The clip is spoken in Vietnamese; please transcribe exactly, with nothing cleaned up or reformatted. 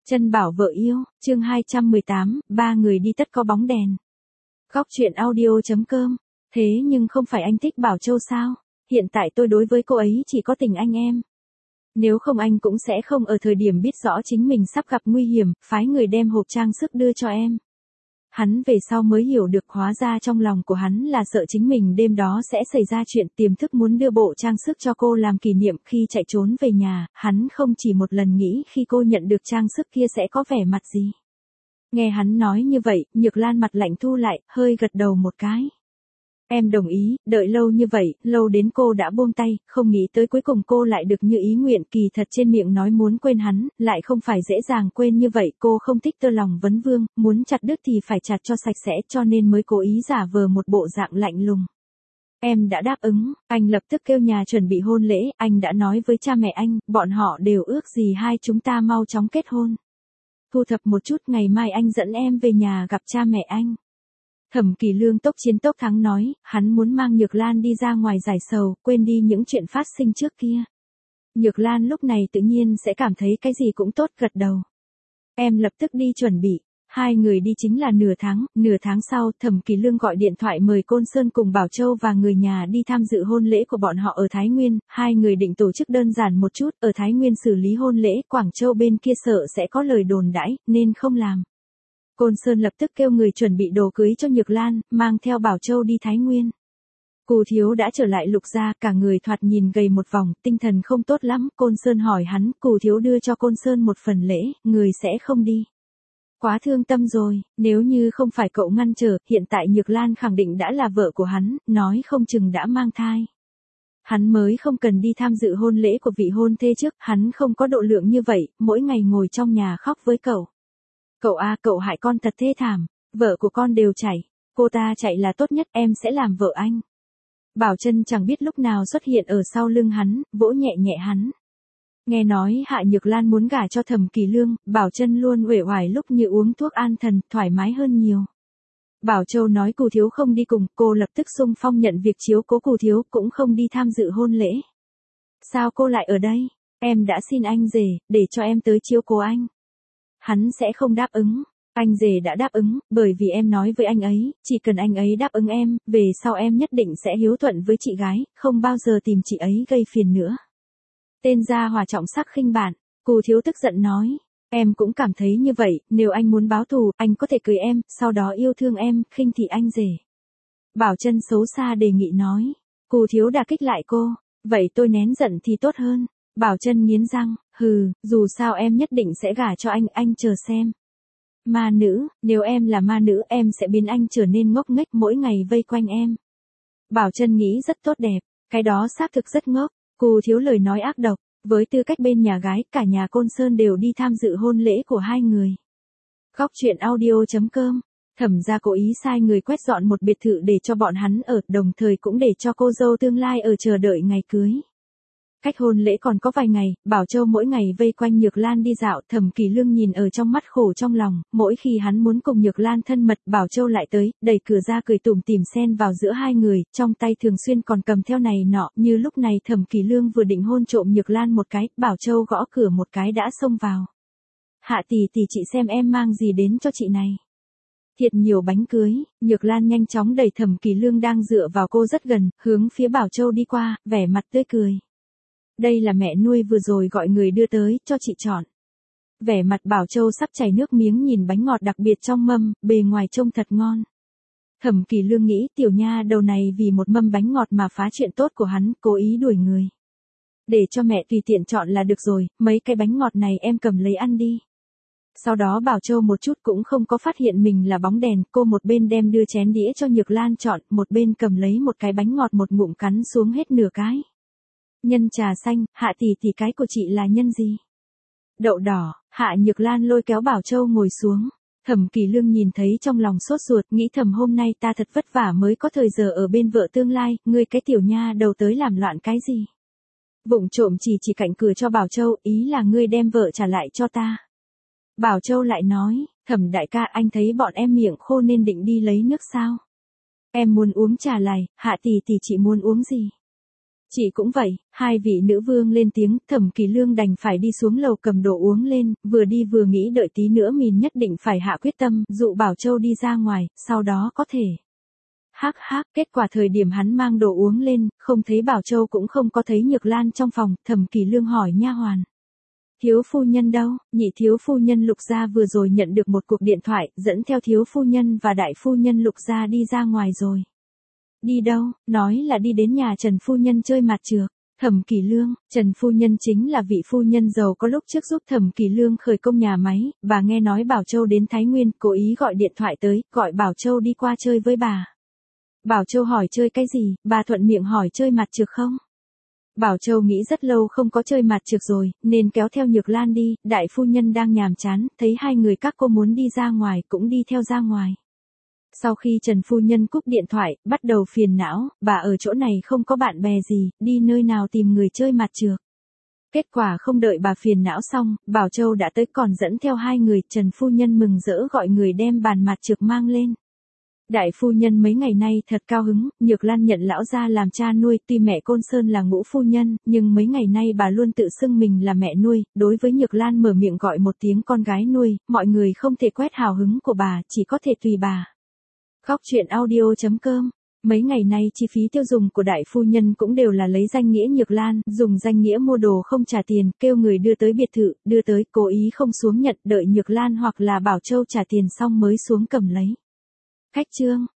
Chân bảo vợ yêu, chương hai trăm mười tám, ba người đi tất có bóng đèn. Góc truyện audio.com. Thế nhưng không phải anh thích Bảo Châu sao? Hiện tại tôi đối với cô ấy chỉ có tình anh em. Nếu không anh cũng sẽ không ở thời điểm biết rõ chính mình sắp gặp nguy hiểm, phái người đem hộp trang sức đưa cho em. Hắn về sau mới hiểu được hóa ra trong lòng của hắn là sợ chính mình đêm đó sẽ xảy ra chuyện, tiềm thức muốn đưa bộ trang sức cho cô làm kỷ niệm khi chạy trốn về nhà, hắn không chỉ một lần nghĩ khi cô nhận được trang sức kia sẽ có vẻ mặt gì. Nghe hắn nói như vậy, Nhược Lan mặt lạnh thu lại, hơi gật đầu một cái. Em đồng ý, đợi lâu như vậy, lâu đến cô đã buông tay, không nghĩ tới cuối cùng cô lại được như ý nguyện, kỳ thật trên miệng nói muốn quên hắn, lại không phải dễ dàng quên như vậy, cô không thích tơ lòng vấn vương, muốn chặt đứt thì phải chặt cho sạch sẽ cho nên mới cố ý giả vờ một bộ dạng lạnh lùng. Em đã đáp ứng, anh lập tức kêu nhà chuẩn bị hôn lễ, anh đã nói với cha mẹ anh, bọn họ đều ước gì hai chúng ta mau chóng kết hôn. Thu thập một chút ngày mai anh dẫn em về nhà gặp cha mẹ anh. Thẩm Kỳ Lương tốc chiến tốc thắng nói, hắn muốn mang Nhược Lan đi ra ngoài giải sầu, quên đi những chuyện phát sinh trước kia. Nhược Lan lúc này tự nhiên sẽ cảm thấy cái gì cũng tốt, gật đầu. Em lập tức đi chuẩn bị. Hai người đi chính là nửa tháng, nửa tháng sau, Thẩm Kỳ Lương gọi điện thoại mời Côn Sơn cùng Bảo Châu và người nhà đi tham dự hôn lễ của bọn họ ở Thái Nguyên, hai người định tổ chức đơn giản một chút, ở Thái Nguyên xử lý hôn lễ, Quảng Châu bên kia sợ sẽ có lời đồn đãi, nên không làm. Côn Sơn lập tức kêu người chuẩn bị đồ cưới cho Nhược Lan, mang theo Bảo Châu đi Thái Nguyên. Cù Thiếu đã trở lại Lục gia, cả người thoạt nhìn gầy một vòng, tinh thần không tốt lắm, Côn Sơn hỏi hắn, Cù Thiếu đưa cho Côn Sơn một phần lễ, người sẽ không đi. Quá thương tâm rồi, nếu như không phải cậu ngăn trở, hiện tại Nhược Lan khẳng định đã là vợ của hắn, nói không chừng đã mang thai. Hắn mới không cần đi tham dự hôn lễ của vị hôn thê trước, hắn không có độ lượng như vậy, mỗi ngày ngồi trong nhà khóc với cậu. Cậu a, cậu hại con thật thê thảm, vợ của con đều chạy, cô ta chạy là tốt nhất, em sẽ làm vợ anh. Bảo Chân chẳng biết lúc nào xuất hiện ở sau lưng hắn, vỗ nhẹ nhẹ hắn. Nghe nói Hạ Nhược Lan muốn gả cho Thẩm Kỳ Lương, Bảo Chân luôn uể oải lúc như uống thuốc an thần, thoải mái hơn nhiều. Bảo Châu nói Cù Thiếu không đi cùng, cô lập tức xung phong nhận việc chiếu cố Cù Thiếu, cũng không đi tham dự hôn lễ. Sao cô lại ở đây? Em đã xin anh rể, để cho em tới chiếu cố anh. Hắn sẽ không đáp ứng. Anh rể đã đáp ứng, bởi vì em nói với anh ấy, chỉ cần anh ấy đáp ứng em, về sau em nhất định sẽ hiếu thuận với chị gái, không bao giờ tìm chị ấy gây phiền nữa. Tên gia hòa trọng sắc khinh bạn, Cù Thiếu tức giận nói, em cũng cảm thấy như vậy, nếu anh muốn báo thù, anh có thể cưới em, sau đó yêu thương em, khinh thị anh rể. Bảo Chân xấu xa đề nghị nói, Cù Thiếu đả kích lại cô, vậy tôi nén giận thì tốt hơn. Bảo Chân nghiến răng, hừ, dù sao em nhất định sẽ gả cho anh, anh chờ xem. Ma nữ, nếu em là ma nữ em sẽ biến anh trở nên ngốc nghếch mỗi ngày vây quanh em. Bảo Chân nghĩ rất tốt đẹp, cái đó xác thực rất ngốc, Cù Thiếu lời nói ác độc, với tư cách bên nhà gái, cả nhà Côn Sơn đều đi tham dự hôn lễ của hai người. Góc truyện audio.com. Thẩm gia cố ý sai người quét dọn một biệt thự để cho bọn hắn ở, đồng thời cũng để cho cô dâu tương lai ở chờ đợi ngày cưới. Cách hôn lễ còn có vài ngày, Bảo Châu mỗi ngày vây quanh Nhược Lan đi dạo, Thẩm Kỳ Lương nhìn ở trong mắt khổ trong lòng, mỗi khi hắn muốn cùng Nhược Lan thân mật, Bảo Châu lại tới, đẩy cửa ra cười tủm tỉm xen vào giữa hai người, trong tay thường xuyên còn cầm theo này nọ, như lúc này Thẩm Kỳ Lương vừa định hôn trộm Nhược Lan một cái, Bảo Châu gõ cửa một cái đã xông vào. Hạ tỷ tỷ, chị xem em mang gì đến cho chị này. Thiệt nhiều bánh cưới, Nhược Lan nhanh chóng đẩy Thẩm Kỳ Lương đang dựa vào cô rất gần, hướng phía Bảo Châu đi qua, vẻ mặt tươi cười. Đây là mẹ nuôi vừa rồi gọi người đưa tới, cho chị chọn. Vẻ mặt Bảo Châu sắp chảy nước miếng nhìn bánh ngọt đặc biệt trong mâm, bề ngoài trông thật ngon. Thẩm Kỳ Lương nghĩ tiểu nha đầu này vì một mâm bánh ngọt mà phá chuyện tốt của hắn, cố ý đuổi người. Để cho mẹ tùy tiện chọn là được rồi, mấy cái bánh ngọt này em cầm lấy ăn đi. Sau đó Bảo Châu một chút cũng không có phát hiện mình là bóng đèn, cô một bên đem đưa chén đĩa cho Nhược Lan chọn, một bên cầm lấy một cái bánh ngọt một ngụm cắn xuống hết nửa cái. Nhân trà xanh, Hạ tỷ tỷ, cái của chị là nhân gì? Đậu đỏ, Hạ Nhược Lan lôi kéo Bảo Châu ngồi xuống. Thẩm Kỳ Lương nhìn thấy trong lòng sốt ruột, nghĩ thầm hôm nay ta thật vất vả mới có thời giờ ở bên vợ tương lai, ngươi cái tiểu nha đầu tới làm loạn cái gì? Vụng trộm chỉ chỉ cạnh cửa cho Bảo Châu, ý là ngươi đem vợ trả lại cho ta. Bảo Châu lại nói, Thẩm đại ca, anh thấy bọn em miệng khô nên định đi lấy nước sao? Em muốn uống trà lài, Hạ tỷ tỷ chị muốn uống gì? Chị cũng vậy, hai vị nữ vương lên tiếng, Thẩm Kỳ Lương đành phải đi xuống lầu cầm đồ uống lên, vừa đi vừa nghĩ đợi tí nữa mình nhất định phải hạ quyết tâm, dụ Bảo Châu đi ra ngoài, sau đó có thể. Hắc hắc, kết quả thời điểm hắn mang đồ uống lên, không thấy Bảo Châu cũng không có thấy Nhược Lan trong phòng, Thẩm Kỳ Lương hỏi nha hoàn. Thiếu phu nhân đâu? Nhị thiếu phu nhân Lục gia vừa rồi nhận được một cuộc điện thoại, dẫn theo thiếu phu nhân và đại phu nhân Lục gia đi ra ngoài rồi. Đi đâu? Nói là đi đến nhà Trần phu nhân chơi mặt trược. Thẩm Kỳ Lương, Trần phu nhân chính là vị phu nhân giàu có lúc trước giúp Thẩm Kỳ Lương khởi công nhà máy, bà nghe nói Bảo Châu đến Thái Nguyên, cố ý gọi điện thoại tới, gọi Bảo Châu đi qua chơi với bà. Bảo Châu hỏi chơi cái gì, bà thuận miệng hỏi chơi mặt trược không? Bảo Châu nghĩ rất lâu không có chơi mặt trược rồi, nên kéo theo Nhược Lan đi, đại phu nhân đang nhàm chán, thấy hai người các cô muốn đi ra ngoài cũng đi theo ra ngoài. Sau khi Trần phu nhân cúp điện thoại, bắt đầu phiền não, bà ở chỗ này không có bạn bè gì, đi nơi nào tìm người chơi mặt trược. Kết quả không đợi bà phiền não xong, Bảo Châu đã tới còn dẫn theo hai người, Trần phu nhân mừng rỡ gọi người đem bàn mặt trược mang lên. Đại phu nhân mấy ngày nay thật cao hứng, Nhược Lan nhận lão gia làm cha nuôi, tuy mẹ Côn Sơn là ngũ phu nhân, nhưng mấy ngày nay bà luôn tự xưng mình là mẹ nuôi, đối với Nhược Lan mở miệng gọi một tiếng con gái nuôi, mọi người không thể quét hào hứng của bà, chỉ có thể tùy bà. Góc truyện audio chấm com. Mấy ngày nay chi phí tiêu dùng của đại phu nhân cũng đều là lấy danh nghĩa Nhược Lan, dùng danh nghĩa mua đồ không trả tiền, kêu người đưa tới biệt thự, đưa tới, cố ý không xuống nhận, đợi Nhược Lan hoặc là Bảo Châu trả tiền xong mới xuống cầm lấy. Khách trương,